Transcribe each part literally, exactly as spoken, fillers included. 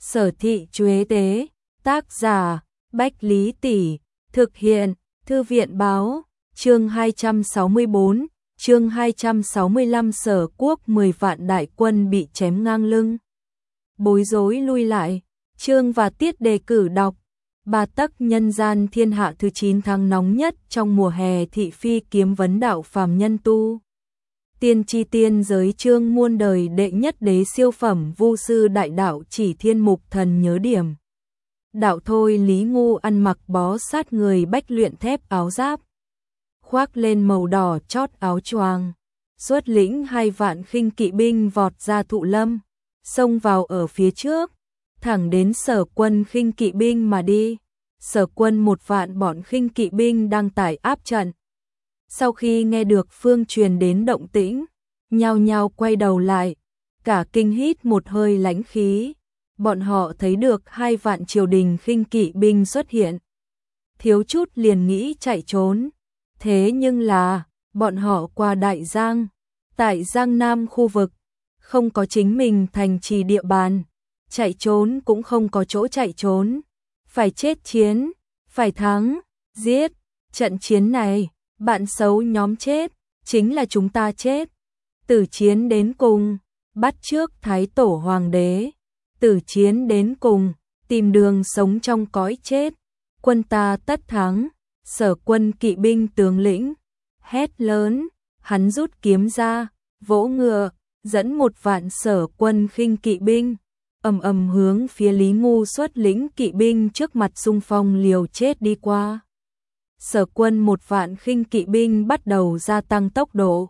Sở Thị Chuế Tế, tác giả, Bách Lý Tỷ, thực hiện, Thư viện Báo, chương hai trăm sáu mươi bốn, chương hai trăm sáu mươi lăm Sở Quốc mười vạn đại quân bị chém ngang lưng. Bối rối lui lại, chương và tiết đề cử đọc. Ba tấc nhân gian thiên hạ thứ chín tháng nóng nhất trong mùa hè thị phi kiếm vấn đạo phàm nhân tu. Tiên tri tiên giới chương muôn đời đệ nhất đế siêu phẩm vu sư đại đạo chỉ thiên mục thần nhớ điểm. Đạo thôi Lý Ngu ăn mặc bó sát người bách luyện thép áo giáp. Khoác lên màu đỏ chót áo choàng. Xuất lĩnh hai vạn khinh kỵ binh vọt ra thụ lâm. Xông vào ở phía trước. Thẳng đến sở quân khinh kỵ binh mà đi. Sở quân một vạn bọn khinh kỵ binh đang tải áp trận. Sau khi nghe được phương truyền đến động tĩnh, nhao nhao quay đầu lại, cả kinh hít một hơi lãnh khí. Bọn họ thấy được hai vạn triều đình khinh kỵ binh xuất hiện. Thiếu chút liền nghĩ chạy trốn. Thế nhưng là, bọn họ qua Đại Giang, tại Giang Nam khu vực, không có chính mình thành trì địa bàn. Chạy trốn cũng không có chỗ chạy trốn. Phải chết chiến, phải thắng, giết. Trận chiến này, bạn xấu nhóm chết, chính là chúng ta chết. Tử chiến đến cùng, bắt trước Thái Tổ Hoàng đế. Tử chiến đến cùng, tìm đường sống trong cõi chết. Quân ta tất thắng. Sở quân kỵ binh tướng lĩnh hét lớn, hắn rút kiếm ra, vỗ ngựa, dẫn một vạn sở quân khinh kỵ binh, ầm ầm hướng phía Lý Ngu xuất lĩnh kỵ binh trước mặt xung phong liều chết đi qua. Sở quân một vạn khinh kỵ binh bắt đầu gia tăng tốc độ,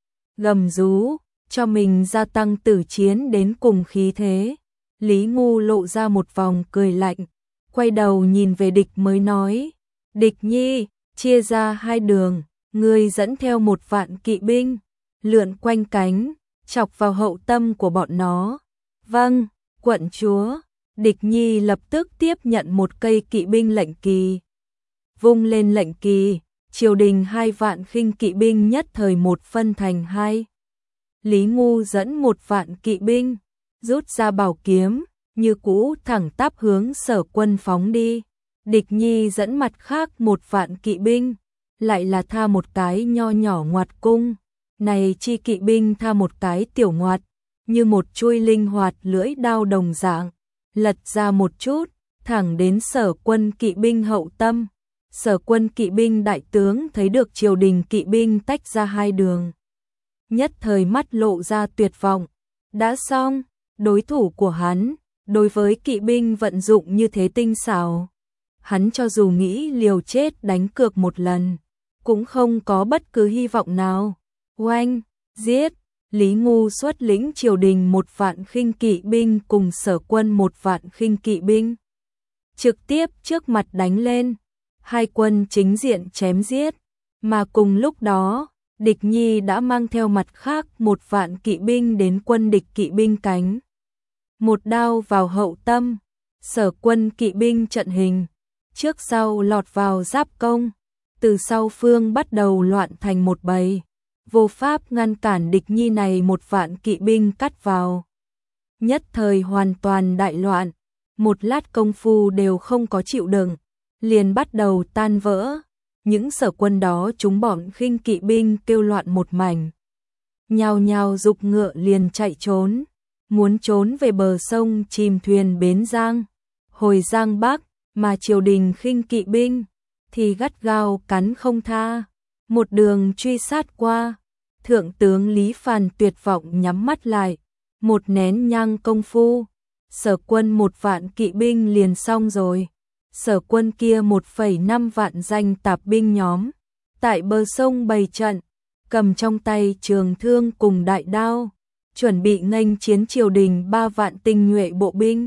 gầm rú, cho mình gia tăng tử chiến đến cùng khí thế. Lý Ngu lộ ra một vòng cười lạnh, quay đầu nhìn về địch mới nói, địch nhi, chia ra hai đường, ngươi dẫn theo một vạn kỵ binh, lượn quanh cánh, chọc vào hậu tâm của bọn nó. Vâng, quận chúa. Địch nhi lập tức tiếp nhận một cây kỵ binh lệnh kỳ. Vung lên lệnh kỳ, triều đình hai vạn khinh kỵ binh nhất thời một phân thành hai. Lý Ngu dẫn một vạn kỵ binh, rút ra bảo kiếm, như cũ thẳng tắp hướng sở quân phóng đi. Địch nhi dẫn mặt khác một vạn kỵ binh, lại là tha một cái nho nhỏ ngoặt cung. Này chi kỵ binh tha một cái tiểu ngoặt, như một chuôi linh hoạt lưỡi đao đồng dạng, lật ra một chút, thẳng đến sở quân kỵ binh hậu tâm. Sở quân kỵ binh đại tướng thấy được triều đình kỵ binh tách ra hai đường. Nhất thời mắt lộ ra tuyệt vọng. Đã xong, đối thủ của hắn, đối với kỵ binh vận dụng như thế tinh xảo. Hắn cho dù nghĩ liều chết đánh cược một lần, cũng không có bất cứ hy vọng nào. Oanh, giết, Lý Ngu xuất lĩnh triều đình một vạn khinh kỵ binh cùng sở quân một vạn khinh kỵ binh. Trực tiếp trước mặt đánh lên, hai quân chính diện chém giết, mà cùng lúc đó, địch nhi đã mang theo mặt khác một vạn kỵ binh đến quân địch kỵ binh cánh. Một đao vào hậu tâm, sở quân kỵ binh trận hình. Trước sau lọt vào giáp công, từ sau phương bắt đầu loạn thành một bầy, vô pháp ngăn cản địch nhi này một vạn kỵ binh cắt vào. Nhất thời hoàn toàn đại loạn, một lát công phu đều không có chịu đựng, liền bắt đầu tan vỡ. Những sở quân đó chúng bọn khinh kỵ binh kêu loạn một mảnh, nhao nhao giục ngựa liền chạy trốn, muốn trốn về bờ sông chìm thuyền bến Giang, hồi Giang Bắc. Mà triều đình khinh kỵ binh thì gắt gao cắn không tha, một đường truy sát qua. Thượng tướng Lý Phàn tuyệt vọng nhắm mắt lại, một nén nhang công phu, sở quân một vạn kỵ binh liền xong rồi. Sở quân kia một phẩy năm vạn danh tạp binh nhóm, tại bờ sông bày trận, cầm trong tay trường thương cùng đại đao, chuẩn bị nghênh chiến triều đình ba vạn tinh nhuệ bộ binh.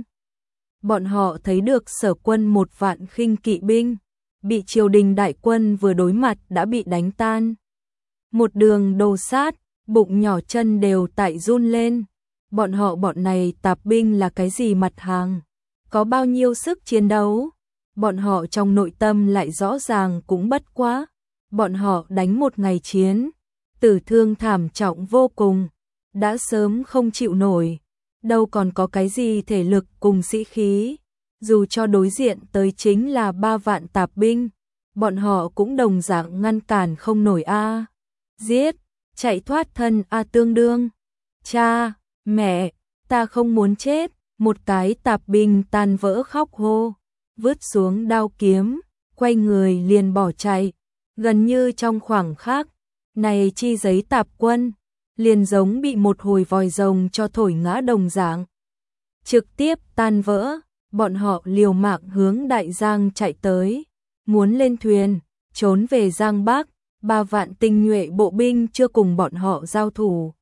Bọn họ thấy được sở quân một vạn khinh kỵ binh, bị triều đình đại quân vừa đối mặt đã bị đánh tan. Một đường đồ sát, bụng nhỏ chân đều tại run lên. Bọn họ bọn này tạp binh là cái gì mặt hàng? Có bao nhiêu sức chiến đấu? Bọn họ trong nội tâm lại rõ ràng cũng bất quá. Bọn họ đánh một ngày chiến, tử thương thảm trọng vô cùng, đã sớm không chịu nổi. đâu còn có cái gì thể lực cùng sĩ khí, dù cho đối diện tới chính là ba vạn tạp binh, bọn họ cũng đồng dạng ngăn cản không nổi a. Giết, chạy thoát thân a tương đương. Cha, mẹ, ta không muốn chết, một cái tạp binh tan vỡ khóc hô, vứt xuống đao kiếm, quay người liền bỏ chạy, gần như trong khoảng khắc, này chi giấy tạp quân, liền giống bị một hồi vòi rồng cho thổi ngã đồng dạng. Trực tiếp tan vỡ, bọn họ liều mạng hướng Đại Giang chạy tới, muốn lên thuyền, trốn về Giang Bắc, ba vạn tinh nhuệ bộ binh chưa cùng bọn họ giao thủ.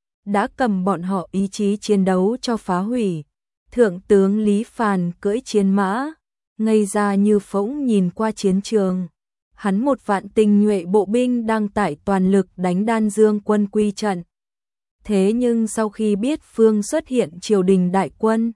Đã cầm bọn họ ý chí chiến đấu cho phá hủy. Thượng tướng Lý Phàn cưỡi chiến mã, ngây ra như phỗng nhìn qua chiến trường. Hắn một vạn tinh nhuệ bộ binh đang tải toàn lực đánh Đan Dương quân quy trận. Thế nhưng sau khi biết phương xuất hiện triều đình đại quân,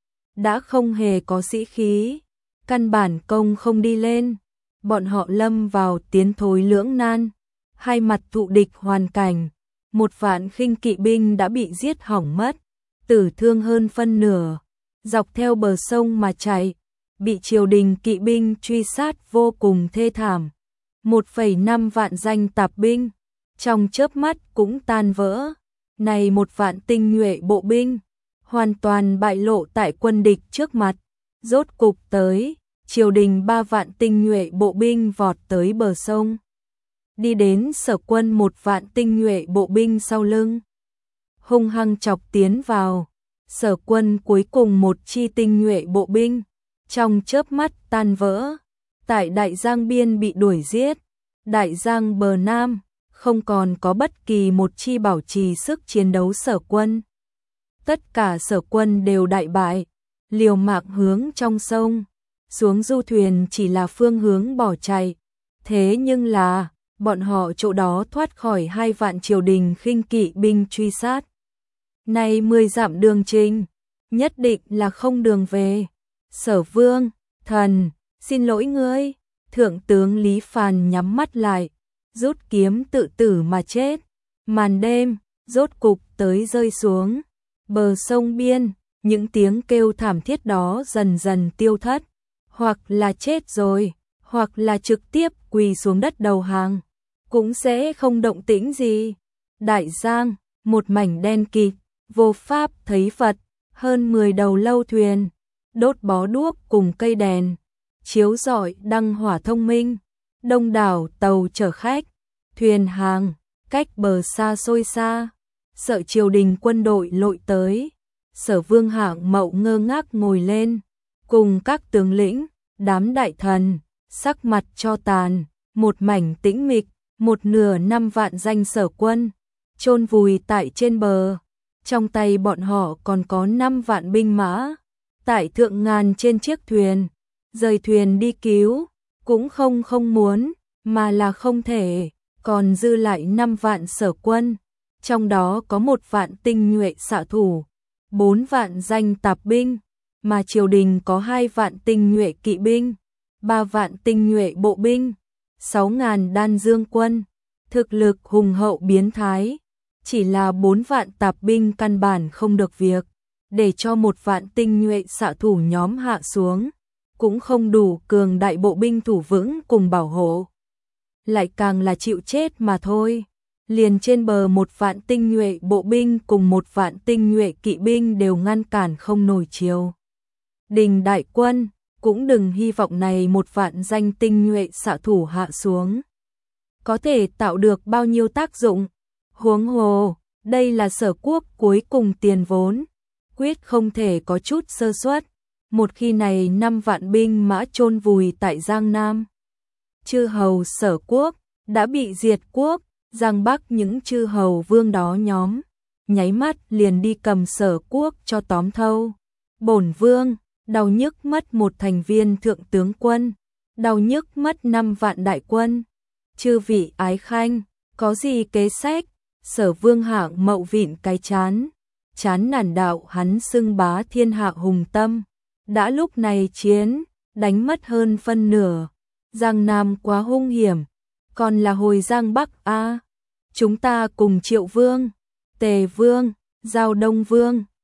đã không hề có sĩ khí, căn bản công không đi lên, bọn họ lâm vào tiến thối lưỡng nan, hai mặt thụ địch hoàn cảnh, một vạn khinh kỵ binh đã bị giết hỏng mất, tử thương hơn phân nửa, dọc theo bờ sông mà chạy, bị triều đình kỵ binh truy sát vô cùng thê thảm. một phẩy năm vạn danh tạp binh, trong chớp mắt cũng tan vỡ. Này một vạn tinh nhuệ bộ binh, hoàn toàn bại lộ tại quân địch trước mặt. Rốt cục tới, triều đình ba vạn tinh nhuệ bộ binh vọt tới bờ sông. Đi đến Sở quân một vạn tinh nhuệ bộ binh sau lưng. Hung hăng chọc tiến vào. Sở quân cuối cùng một chi tinh nhuệ bộ binh, trong chớp mắt tan vỡ. Tại Đại Giang biên bị đuổi giết. Đại Giang bờ Nam, không còn có bất kỳ một chi bảo trì sức chiến đấu Sở quân. Tất cả Sở quân đều đại bại, liều mạng hướng trong sông, xuống du thuyền chỉ là phương hướng bỏ chạy. Thế nhưng là, bọn họ chỗ đó thoát khỏi hai vạn triều đình khinh kỵ binh truy sát. Này mười dặm đường trình, nhất định là không đường về. Sở Vương, thần, xin lỗi ngươi. Thượng tướng Lý Phàn nhắm mắt lại, rút kiếm tự tử mà chết. Màn đêm, rốt cục tới rơi xuống. Bờ sông biên, những tiếng kêu thảm thiết đó dần dần tiêu thất. Hoặc là chết rồi, hoặc là trực tiếp quỳ xuống đất đầu hàng. Cũng sẽ không động tĩnh gì. Đại Giang, một mảnh đen kịt, vô pháp thấy Phật, hơn mười đầu lâu thuyền, đốt bó đuốc cùng cây đèn, chiếu rọi đăng hỏa thông minh, đông đảo tàu chở khách, thuyền hàng, cách bờ xa xôi xa, sợ triều đình quân đội lội tới. Sở Vương Hạng Mậu ngơ ngác ngồi lên, cùng các tướng lĩnh, đám đại thần, sắc mặt cho tàn, một mảnh tĩnh mịch, một nửa năm vạn danh Sở quân, chôn vùi tại trên bờ. Trong tay bọn họ còn có năm vạn binh mã, tại thượng ngàn trên chiếc thuyền, rời thuyền đi cứu, cũng không không muốn, mà là không thể, còn dư lại năm vạn Sở quân, trong đó có một vạn tinh nhuệ xạ thủ, bốn vạn danh tạp binh, mà triều đình có hai vạn tinh nhuệ kỵ binh, ba vạn tinh nhuệ bộ binh, sáu ngàn đan dương quân, thực lực hùng hậu biến thái. Chỉ là bốn vạn tạp binh căn bản không được việc, để cho một vạn tinh nhuệ xạ thủ nhóm hạ xuống, cũng không đủ cường đại bộ binh thủ vững cùng bảo hộ. Lại càng là chịu chết mà thôi. Liền trên bờ một vạn tinh nhuệ bộ binh cùng một vạn tinh nhuệ kỵ binh đều ngăn cản không nổi triều đình đại quân, cũng đừng hy vọng này một vạn danh tinh nhuệ xạ thủ hạ xuống có thể tạo được bao nhiêu tác dụng. Huống hồ, đây là Sở quốc cuối cùng tiền vốn, quyết không thể có chút sơ suất. Một khi này năm vạn binh mã chôn vùi tại Giang Nam, chư hầu Sở quốc đã bị diệt quốc. Giang Bắc những chư hầu vương đó nhóm, nháy mắt liền đi cầm Sở quốc cho tóm thâu. Bổn vương, đau nhức mất một thành viên thượng tướng quân, đau nhức mất năm vạn đại quân. Chư vị ái khanh, có gì kế sách? Sở Vương Hạng Mậu vịn cái chán, chán nản đạo hắn xưng bá thiên hạ hùng tâm. Đã lúc này chiến, đánh mất hơn phân nửa. Giang Nam quá hung hiểm, còn là hồi Giang Bắc a. Chúng ta cùng Triệu Vương, Tề Vương, Giao Đông Vương,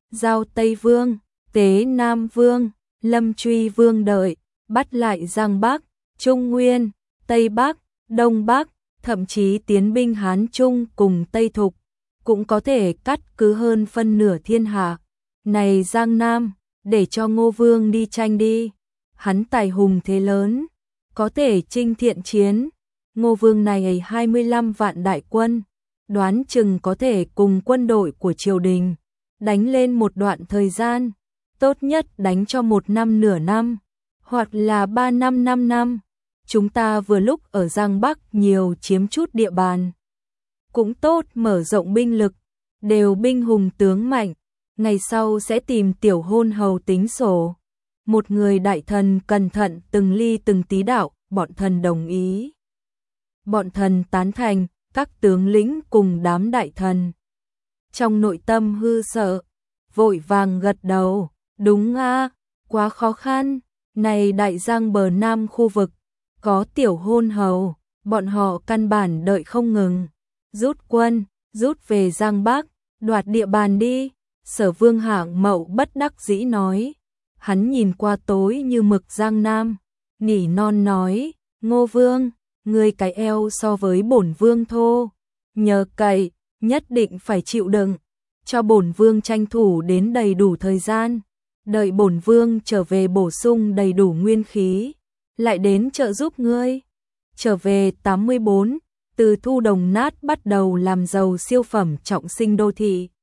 giao Tây Vương, tế Nam Vương, lâm truy Vương đợi, bắt lại Giang Bắc, Trung Nguyên, Tây Bắc, Đông Bắc, thậm chí tiến binh Hán Trung cùng Tây Thục, cũng có thể cắt cứ hơn phân nửa thiên hạ. Này Giang Nam, để cho Ngô Vương đi tranh đi, hắn tài hùng thế lớn, có thể chinh thiện chiến. Ngô Vương này hai mươi lăm vạn đại quân, đoán chừng có thể cùng quân đội của triều đình đánh lên một đoạn thời gian, tốt nhất đánh cho một năm nửa năm, hoặc là ba năm năm năm. Chúng ta vừa lúc ở Giang Bắc nhiều chiếm chút địa bàn, cũng tốt mở rộng binh lực, đều binh hùng tướng mạnh, ngày sau sẽ tìm tiểu hôn hầu tính sổ. Một người đại thần cẩn thận từng ly từng tí đạo, bọn thần đồng ý. Bọn thần tán thành, các tướng lĩnh cùng đám đại thần trong nội tâm hư sợ, vội vàng gật đầu, đúng a, quá khó khăn, này đại giang bờ nam khu vực, có tiểu hôn hầu, bọn họ căn bản đợi không ngừng, rút quân, rút về Giang Bắc, đoạt địa bàn đi. Sở Vương Hạng Mậu bất đắc dĩ nói, hắn nhìn qua tối như mực Giang Nam, nỉ non nói, Ngô Vương, ngươi cái eo so với bổn vương thô, nhờ cậy, nhất định phải chịu đựng, cho bổn vương tranh thủ đến đầy đủ thời gian, đợi bổn vương trở về bổ sung đầy đủ nguyên khí, lại đến trợ giúp ngươi. Trở về tám mươi bốn, từ thu đồng nát bắt đầu làm giàu siêu phẩm trọng sinh đô thị.